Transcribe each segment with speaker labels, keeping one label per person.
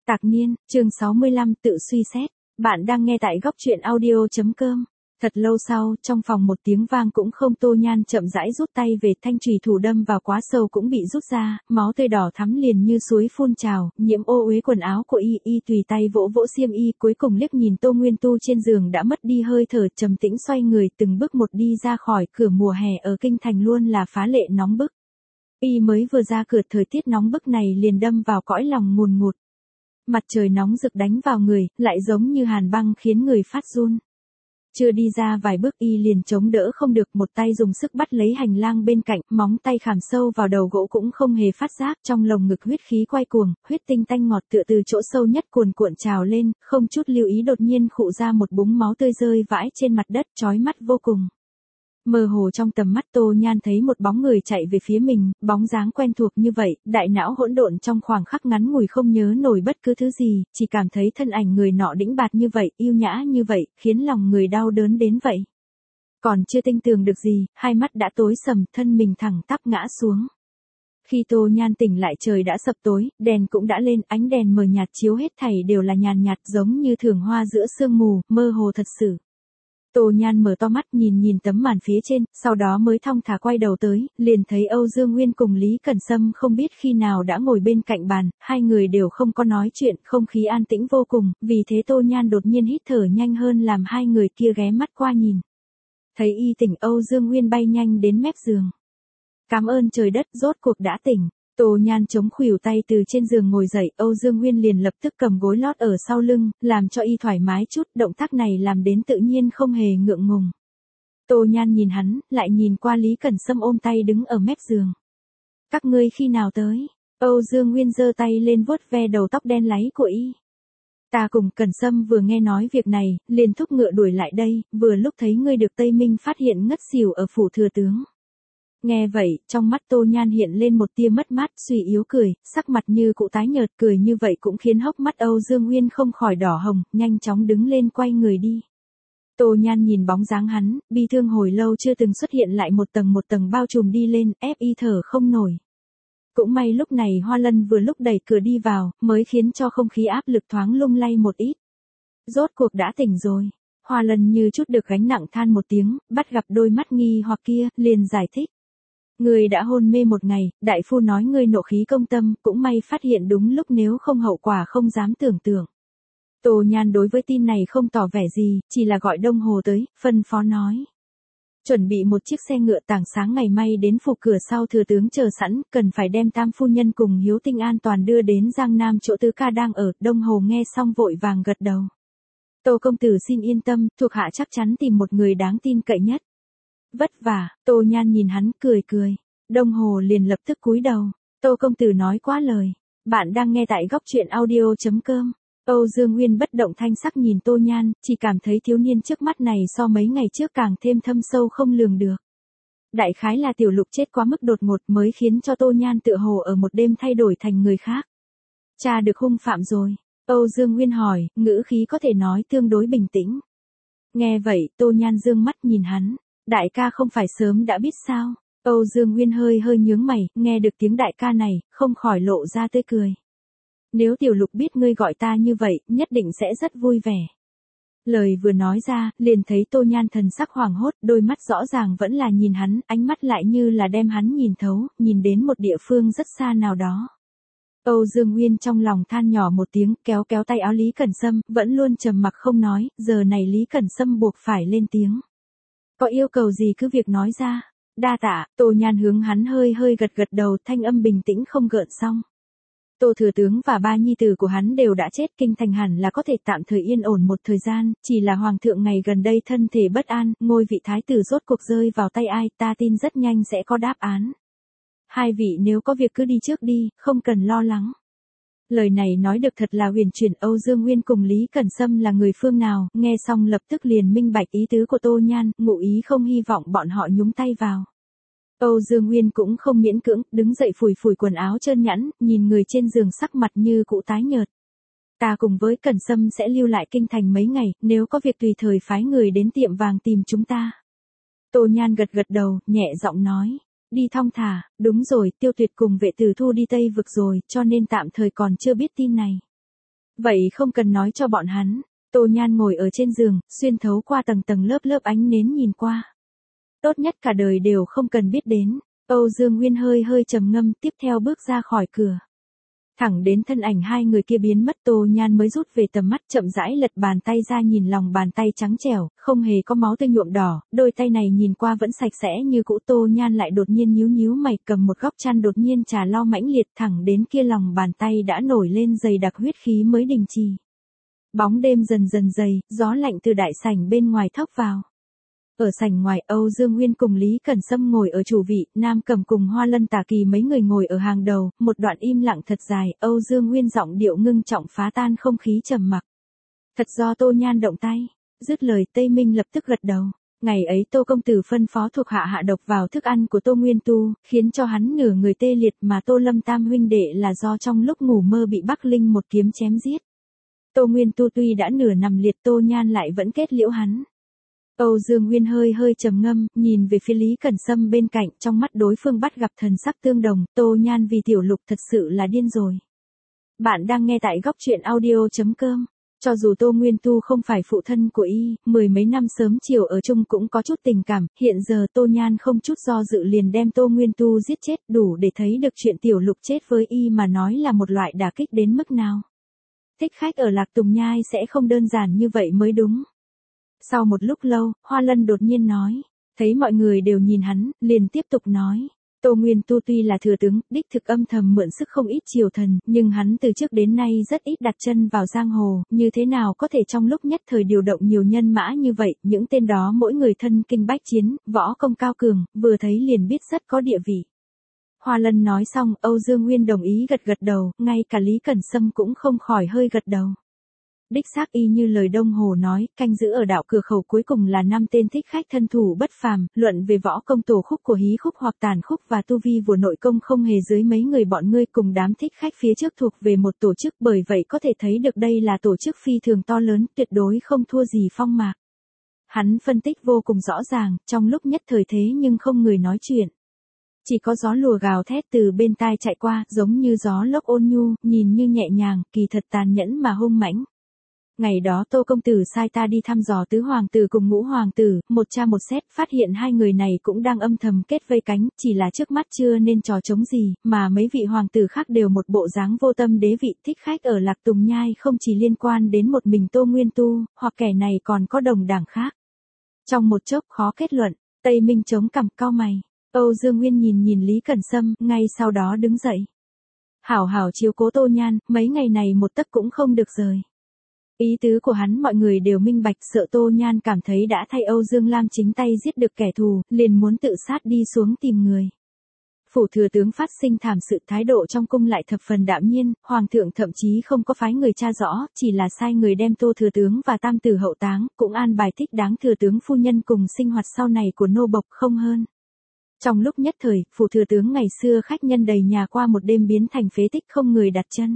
Speaker 1: Tạc niên, chương 65 tự suy xét. Bạn đang nghe tại góc truyện audio.com. Thật lâu sau, trong phòng một tiếng vang cũng không, Tô Nhan chậm rãi rút tay về, thanh chùy thủ đâm vào quá sâu cũng bị rút ra, máu tươi đỏ thắm liền như suối phun trào, nhiễm ô uế quần áo của y tùy tay vỗ vỗ xiêm y, cuối cùng liếc nhìn Tô Nguyên Tu trên giường đã mất đi hơi thở, trầm tĩnh xoay người từng bước một đi ra khỏi cửa. Mùa hè ở kinh thành luôn là phá lệ nóng bức. Y mới vừa ra cửa, thời tiết nóng bức này liền đâm vào cõi lòng ngùn ngụt. Mặt trời nóng rực đánh vào người, lại giống như hàn băng khiến người phát run. Chưa đi ra vài bước y liền chống đỡ không được, một tay dùng sức bắt lấy hành lang bên cạnh, móng tay khảm sâu vào đầu gỗ cũng không hề phát giác, trong lồng ngực huyết khí quay cuồng, huyết tinh tanh ngọt tựa từ chỗ sâu nhất cuồn cuộn trào lên, không chút lưu ý đột nhiên khụ ra một búng máu tươi rơi vãi trên mặt đất, chói mắt vô cùng. Mơ hồ trong tầm mắt Tô Nhan thấy một bóng người chạy về phía mình, bóng dáng quen thuộc như vậy, đại não hỗn độn trong khoảng khắc ngắn ngủi không nhớ nổi bất cứ thứ gì, chỉ cảm thấy thân ảnh người nọ đĩnh bạt như vậy, yêu nhã như vậy, khiến lòng người đau đớn đến vậy. Còn chưa tinh tường được gì, hai mắt đã tối sầm, thân mình thẳng tắp ngã xuống. Khi Tô Nhan tỉnh lại trời đã sập tối, đèn cũng đã lên, ánh đèn mờ nhạt chiếu hết thảy đều là nhàn nhạt giống như thưởng hoa giữa sương mù, mơ hồ thật sự. Tô Nhan mở to mắt nhìn tấm màn phía trên, sau đó mới thong thả quay đầu tới, liền thấy Âu Dương Nguyên cùng Lý Cẩn Sâm không biết khi nào đã ngồi bên cạnh bàn, hai người đều không có nói chuyện, không khí an tĩnh vô cùng, vì thế Tô Nhan đột nhiên hít thở nhanh hơn làm hai người kia ghé mắt qua nhìn. Thấy y tỉnh, Âu Dương Nguyên bay nhanh đến mép giường. Cảm ơn trời đất, rốt cuộc đã tỉnh. Tô Nhan chống khuỷu tay từ trên giường ngồi dậy, Âu Dương Nguyên liền lập tức cầm gối lót ở sau lưng, làm cho y thoải mái chút, động tác này làm đến tự nhiên không hề ngượng ngùng. Tô Nhan nhìn hắn, lại nhìn qua Lý Cẩn Sâm ôm tay đứng ở mép giường. Các ngươi khi nào tới? Âu Dương Nguyên giơ tay lên vuốt ve đầu tóc đen láy của y. Ta cùng Cẩn Sâm vừa nghe nói việc này, liền thúc ngựa đuổi lại đây, vừa lúc thấy ngươi được Tây Minh phát hiện ngất xỉu ở phủ thừa tướng. Nghe vậy, trong mắt Tô Nhan hiện lên một tia mất mát, suy yếu cười, sắc mặt như cụ tái nhợt, cười như vậy cũng khiến hốc mắt Âu Dương Nguyên không khỏi đỏ hồng, nhanh chóng đứng lên quay người đi. Tô Nhan nhìn bóng dáng hắn, bi thương hồi lâu chưa từng xuất hiện lại một tầng bao trùm đi lên, ép y thở không nổi. Cũng may lúc này Hoa Lân vừa lúc đẩy cửa đi vào, mới khiến cho không khí áp lực thoáng lung lay một ít. Rốt cuộc đã tỉnh rồi. Hoa Lân như chút được gánh nặng than một tiếng, bắt gặp đôi mắt nghi hoặc kia, liền giải thích. Ngươi đã hôn mê một ngày, đại phu nói ngươi nộ khí công tâm, cũng may phát hiện đúng lúc, nếu không hậu quả không dám tưởng tượng. Tô Nhan đối với tin này không tỏ vẻ gì, chỉ là gọi Đông Hồ tới, phân phó nói. Chuẩn bị một chiếc xe ngựa, tảng sáng ngày mai đến phủ cửa sau thừa tướng chờ sẵn, cần phải đem Tam phu nhân cùng Hiếu Tinh an toàn đưa đến Giang Nam chỗ Tứ ca đang ở. Đông Hồ nghe xong vội vàng gật đầu. Tô công tử xin yên tâm, thuộc hạ chắc chắn tìm một người đáng tin cậy nhất. Vất vả. Tô Nhan nhìn hắn, cười. Đông Hồ liền lập tức cúi đầu. Tô công tử nói quá lời. Bạn đang nghe tại góc truyện audio.com. Âu Dương Nguyên bất động thanh sắc nhìn Tô Nhan, chỉ cảm thấy thiếu niên trước mắt này so mấy ngày trước càng thêm thâm sâu không lường được. Đại khái là Tiểu Lục chết quá mức đột ngột mới khiến cho Tô Nhan tựa hồ ở một đêm thay đổi thành người khác. Cha được hung phạm rồi. Âu Dương Nguyên hỏi, ngữ khí có thể nói tương đối bình tĩnh. Nghe vậy, Tô Nhan dương mắt nhìn hắn. Đại ca không phải sớm đã biết sao? Âu Dương Nguyên hơi nhướng mày, nghe được tiếng đại ca này, không khỏi lộ ra tươi cười. Nếu Tiểu Lục biết ngươi gọi ta như vậy, nhất định sẽ rất vui vẻ. Lời vừa nói ra, liền thấy Tô Nhan thần sắc hoảng hốt, đôi mắt rõ ràng vẫn là nhìn hắn, ánh mắt lại như là đem hắn nhìn thấu, nhìn đến một địa phương rất xa nào đó. Âu Dương Nguyên trong lòng than nhỏ một tiếng, kéo tay áo Lý Cẩn Sâm, vẫn luôn trầm mặc không nói, giờ này Lý Cẩn Sâm buộc phải lên tiếng. Có yêu cầu gì cứ việc nói ra. Đa tạ. Tô Nhan hướng hắn hơi gật đầu, thanh âm bình tĩnh không gợn sóng. Tô thừa tướng và ba nhi tử của hắn đều đã chết, kinh thành hẳn là có thể tạm thời yên ổn một thời gian, chỉ là hoàng thượng ngày gần đây thân thể bất an, ngôi vị thái tử rốt cuộc rơi vào tay ai, ta tin rất nhanh sẽ có đáp án. Hai vị nếu có việc cứ đi trước đi, không cần lo lắng. Lời này nói được thật là huyền chuyển. Âu Dương Nguyên cùng Lý Cẩn Sâm là người phương nào, nghe xong lập tức liền minh bạch ý tứ của Tô Nhan, ngụ ý không hy vọng bọn họ nhúng tay vào. Âu Dương Nguyên cũng không miễn cưỡng, đứng dậy phủi quần áo trơn nhẵn, nhìn người trên giường sắc mặt như cụ tái nhợt. Ta cùng với Cẩn Sâm sẽ lưu lại kinh thành mấy ngày, nếu có việc tùy thời phái người đến tiệm vàng tìm chúng ta. Tô Nhan gật đầu, nhẹ giọng nói. Đi thong thả, đúng rồi, Tiêu Tuyệt cùng vệ tử thu đi Tây vực rồi, cho nên tạm thời còn chưa biết tin này. Vậy không cần nói cho bọn hắn. Tô Nhan ngồi ở trên giường, xuyên thấu qua tầng tầng lớp lớp ánh nến nhìn qua. Tốt nhất cả đời đều không cần biết đến. Âu Dương Nguyên hơi hơi trầm ngâm, tiếp theo bước ra khỏi cửa. Thẳng đến thân ảnh hai người kia biến mất, Tô Nhan mới rút về tầm mắt, chậm rãi lật bàn tay ra, nhìn lòng bàn tay trắng trẻo, không hề có máu tươi nhuộm đỏ, đôi tay này nhìn qua vẫn sạch sẽ như cũ. Tô Nhan lại đột nhiên nhíu nhíu mày, cầm một góc chăn đột nhiên trà lo mãnh liệt, thẳng đến kia lòng bàn tay đã nổi lên dày đặc huyết khí mới đình trì. Bóng đêm dần dần dày, gió lạnh từ đại sảnh bên ngoài thốc vào. Ở sảnh ngoài, Âu Dương Nguyên cùng Lý Cẩn Sâm ngồi ở chủ vị, Nam Cầm cùng Hoa Lân Tả Kỳ mấy người ngồi ở hàng đầu, một đoạn im lặng thật dài, Âu Dương Nguyên giọng điệu ngưng trọng phá tan không khí trầm mặc. Thật do Tô Nhan động tay. Dứt lời, Tây Minh lập tức gật đầu. Ngày ấy Tô công tử phân phó thuộc hạ hạ độc vào thức ăn của Tô Nguyên Tu, khiến cho hắn nửa người tê liệt, mà Tô Lâm Tam huynh đệ là do trong lúc ngủ mơ bị Bắc Linh một kiếm chém giết. Tô Nguyên Tu tuy đã nửa nằm liệt, Tô Nhan lại vẫn kết liễu hắn. Âu Dương Nguyên hơi hơi trầm ngâm, nhìn về phía Lý Cẩn Sâm bên cạnh, trong mắt đối phương bắt gặp thần sắc tương đồng. Tô Nhan vì tiểu lục thật sự là điên rồi. Bạn đang nghe tại góc truyện audio.com. Cho dù Tô Nguyên Tu không phải phụ thân của y, mười mấy năm sớm chiều ở chung cũng có chút tình cảm, hiện giờ Tô Nhan không chút do dự liền đem Tô Nguyên Tu giết chết, đủ để thấy được chuyện tiểu lục chết với y mà nói là một loại đả kích đến mức nào. Thích khách ở Lạc Tùng Nhai sẽ không đơn giản như vậy mới đúng. Sau một lúc lâu, Hoa Lân đột nhiên nói, thấy mọi người đều nhìn hắn, liền tiếp tục nói. Tô Nguyên Tu tuy là thừa tướng, đích thực âm thầm mượn sức không ít triều thần, nhưng hắn từ trước đến nay rất ít đặt chân vào giang hồ, như thế nào có thể trong lúc nhất thời điều động nhiều nhân mã như vậy, những tên đó mỗi người thân kinh bách chiến, võ công cao cường, vừa thấy liền biết rất có địa vị. Hoa Lân nói xong, Âu Dương Nguyên đồng ý gật gật đầu, ngay cả Lý Cẩn Sâm cũng không khỏi hơi gật đầu. Đích xác y như lời Đông Hồ nói, canh giữ ở đạo cửa khẩu cuối cùng là 5 tên thích khách thân thủ bất phàm, luận về võ công tổ khúc của hí khúc hoặc tàn khúc và tu vi của nội công không hề dưới mấy người bọn ngươi, cùng đám thích khách phía trước thuộc về một tổ chức, bởi vậy có thể thấy được đây là tổ chức phi thường to lớn, tuyệt đối không thua gì Phong Mạc. Hắn phân tích vô cùng rõ ràng, trong lúc nhất thời thế nhưng không người nói chuyện. Chỉ có gió lùa gào thét từ bên tai chạy qua, giống như gió lốc ôn nhu, nhìn như nhẹ nhàng, kỳ thật tàn nhẫn mà hung mãnh. Ngày đó Tô công tử sai ta đi thăm dò tứ hoàng tử cùng ngũ hoàng tử, một tra một xét, phát hiện hai người này cũng đang âm thầm kết vây cánh, chỉ là trước mắt chưa nên trò chống gì, mà mấy vị hoàng tử khác đều một bộ dáng vô tâm đế vị. Thích khách ở Lạc Tùng Nhai không chỉ liên quan đến một mình Tô Nguyên Tu, hoặc kẻ này còn có đồng đảng khác. Trong một chốc khó kết luận, Tây Minh chống cằm cau mày. Âu Dương Nguyên nhìn Lý Cẩn Sâm, ngay sau đó đứng dậy. Hảo hảo chiếu cố Tô Nhan, mấy ngày này một tấc cũng không được rời. Ý tứ của hắn mọi người đều minh bạch, sợ Tô Nhan cảm thấy đã thay Âu Dương Lam chính tay giết được kẻ thù, liền muốn tự sát đi xuống tìm người. Phủ thừa tướng phát sinh thảm sự, thái độ trong cung lại thập phần đạm nhiên, hoàng thượng thậm chí không có phái người tra rõ, chỉ là sai người đem Tô thừa tướng và tam tử hậu táng, cũng an bài thích đáng thừa tướng phu nhân cùng sinh hoạt sau này của nô bộc không hơn. Trong lúc nhất thời, phủ thừa tướng ngày xưa khách nhân đầy nhà qua một đêm biến thành phế tích không người đặt chân.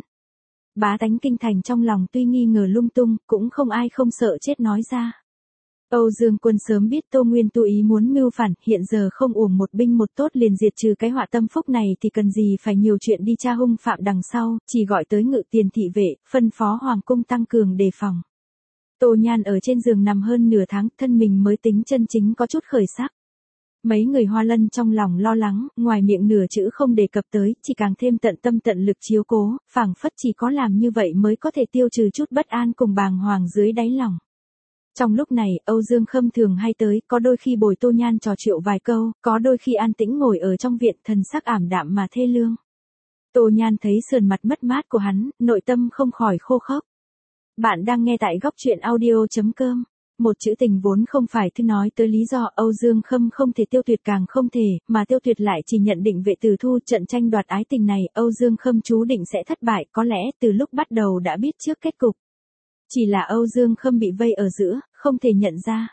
Speaker 1: Bá tánh kinh thành trong lòng tuy nghi ngờ lung tung, cũng không ai không sợ chết nói ra. Âu Dương Quân sớm biết Tô Nguyên Tu ý muốn mưu phản, hiện giờ không uổng một binh một tốt liền diệt trừ cái họa tâm phúc này thì cần gì phải nhiều chuyện đi tra hung phạm đằng sau, chỉ gọi tới Ngự Tiền thị vệ, phân phó hoàng cung tăng cường đề phòng. Tô Nhan ở trên giường nằm hơn nửa tháng, thân mình mới tính chân chính có chút khởi sắc. Mấy người Hoa Lân trong lòng lo lắng, ngoài miệng nửa chữ không đề cập tới, chỉ càng thêm tận tâm tận lực chiếu cố, phảng phất chỉ có làm như vậy mới có thể tiêu trừ chút bất an cùng bàng hoàng dưới đáy lòng. Trong lúc này, Âu Dương Khâm thường hay tới, có đôi khi bồi Tô Nhan trò chuyện vài câu, có đôi khi an tĩnh ngồi ở trong viện, thần sắc ảm đạm mà thê lương. Tô Nhan thấy sườn mặt mất mát của hắn, nội tâm không khỏi khô khốc. Bạn đang nghe tại góc truyện audio.com. Một chữ tình vốn không phải thứ nói tới lý do, Âu Dương Khâm không thể tiêu tuyệt càng không thể, mà tiêu tuyệt lại chỉ nhận định vệ tử thu. Trận tranh đoạt ái tình này, Âu Dương Khâm chú định sẽ thất bại, có lẽ từ lúc bắt đầu đã biết trước kết cục. Chỉ là Âu Dương Khâm bị vây ở giữa, không thể nhận ra.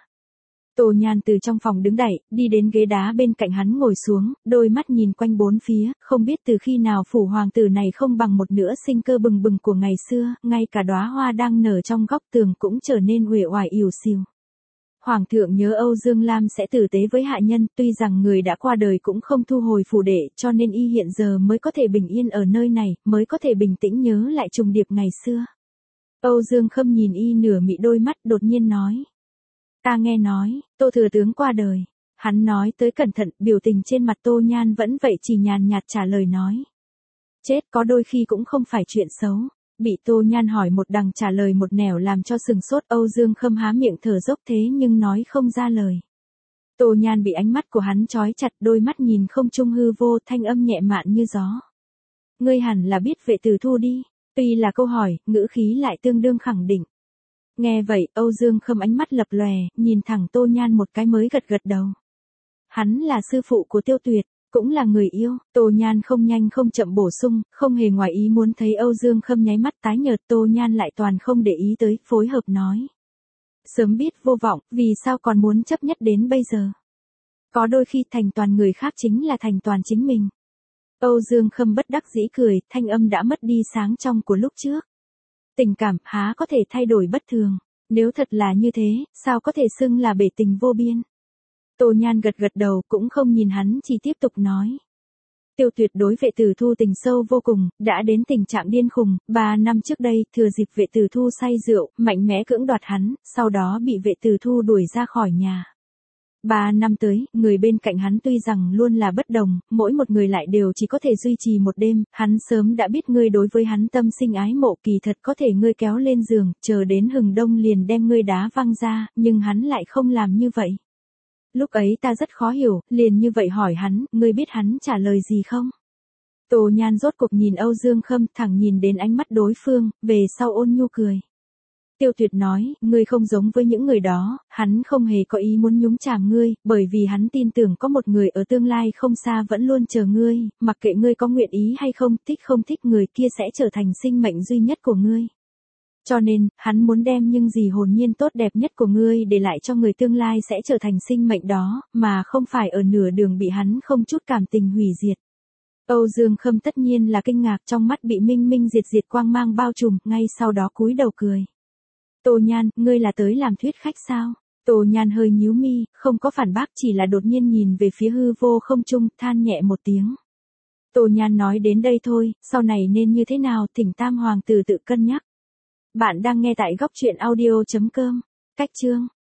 Speaker 1: Tô Nhan từ trong phòng đứng dậy, đi đến ghế đá bên cạnh hắn ngồi xuống, đôi mắt nhìn quanh bốn phía, không biết từ khi nào phủ hoàng tử này không bằng một nửa sinh cơ bừng bừng của ngày xưa, ngay cả đóa hoa đang nở trong góc tường cũng trở nên uể oải ỉu xìu. Hoàng thượng nhớ Âu Dương Lam sẽ tử tế với hạ nhân, tuy rằng người đã qua đời cũng không thu hồi phủ đệ, cho nên y hiện giờ mới có thể bình yên ở nơi này, mới có thể bình tĩnh nhớ lại trùng điệp ngày xưa. Âu Dương Khâm nhìn y nửa mị đôi mắt đột nhiên nói. Ta nghe nói, Tô thừa tướng qua đời. Hắn nói tới cẩn thận, biểu tình trên mặt Tô Nhan vẫn vậy chỉ nhàn nhạt trả lời nói. Chết có đôi khi cũng không phải chuyện xấu. Bị Tô Nhan hỏi một đằng trả lời một nẻo làm cho sừng sốt, Âu Dương Khâm há miệng thở dốc thế nhưng nói không ra lời. Tô Nhan bị ánh mắt của hắn trói chặt, đôi mắt nhìn không trung hư vô, thanh âm nhẹ mạn như gió. Ngươi hẳn là biết Vệ Tử Thu đi. Tuy là câu hỏi, ngữ khí lại tương đương khẳng định. Nghe vậy, Âu Dương Khâm ánh mắt lập lòe, nhìn thẳng Tô Nhan một cái mới gật gật đầu. Hắn là sư phụ của Tiêu Tuyệt, cũng là người yêu. Tô Nhan không nhanh không chậm bổ sung, không hề ngoài ý muốn thấy Âu Dương Khâm nháy mắt tái nhợt, Tô Nhan lại toàn không để ý tới, phối hợp nói. Sớm biết vô vọng, vì sao còn muốn chấp nhất đến bây giờ? Có đôi khi thành toàn người khác chính là thành toàn chính mình. Âu Dương Khâm bất đắc dĩ cười, thanh âm đã mất đi sáng trong của lúc trước. Tình cảm há có thể thay đổi bất thường, nếu thật là như thế, sao có thể xưng là bể tình vô biên. Tô Nhan gật gật đầu cũng không nhìn hắn, chỉ tiếp tục nói. Tiêu Tuyệt đối Vệ Tử Thu tình sâu vô cùng, đã đến tình trạng điên khùng. 3 năm trước đây, thừa dịp Vệ Tử Thu say rượu, mạnh mẽ cưỡng đoạt hắn, sau đó bị Vệ Tử Thu đuổi ra khỏi nhà. 3 năm tới, người bên cạnh hắn tuy rằng luôn là bất đồng, mỗi một người lại đều chỉ có thể duy trì một đêm, hắn sớm đã biết ngươi đối với hắn tâm sinh ái mộ, kỳ thật có thể ngươi kéo lên giường, chờ đến hừng đông liền đem ngươi đá văng ra, nhưng hắn lại không làm như vậy. Lúc ấy ta rất khó hiểu, liền như vậy hỏi hắn, ngươi biết hắn trả lời gì không? Tô Nhan rốt cuộc nhìn Âu Dương Khâm, thẳng nhìn đến ánh mắt đối phương, về sau ôn nhu cười. Tiêu Tuyệt nói, ngươi không giống với những người đó, hắn không hề có ý muốn nhúng chàm ngươi, bởi vì hắn tin tưởng có một người ở tương lai không xa vẫn luôn chờ ngươi, mặc kệ ngươi có nguyện ý hay không, thích không thích người kia sẽ trở thành sinh mệnh duy nhất của ngươi. Cho nên, hắn muốn đem những gì hồn nhiên tốt đẹp nhất của ngươi để lại cho người tương lai sẽ trở thành sinh mệnh đó, mà không phải ở nửa đường bị hắn không chút cảm tình hủy diệt. Âu Dương Khâm tất nhiên là kinh ngạc, trong mắt bị minh minh diệt diệt quang mang bao trùm, ngay sau đó cúi đầu cười. Tô Nhan, ngươi là tới làm thuyết khách sao? Tô Nhan hơi nhíu mi, không có phản bác, chỉ là đột nhiên nhìn về phía hư vô không trung, than nhẹ một tiếng. Tô Nhan nói đến đây thôi, sau này nên như thế nào, thỉnh Tam Hoàng tử tự cân nhắc. Bạn đang nghe tại góc truyện audio.com. Cách chương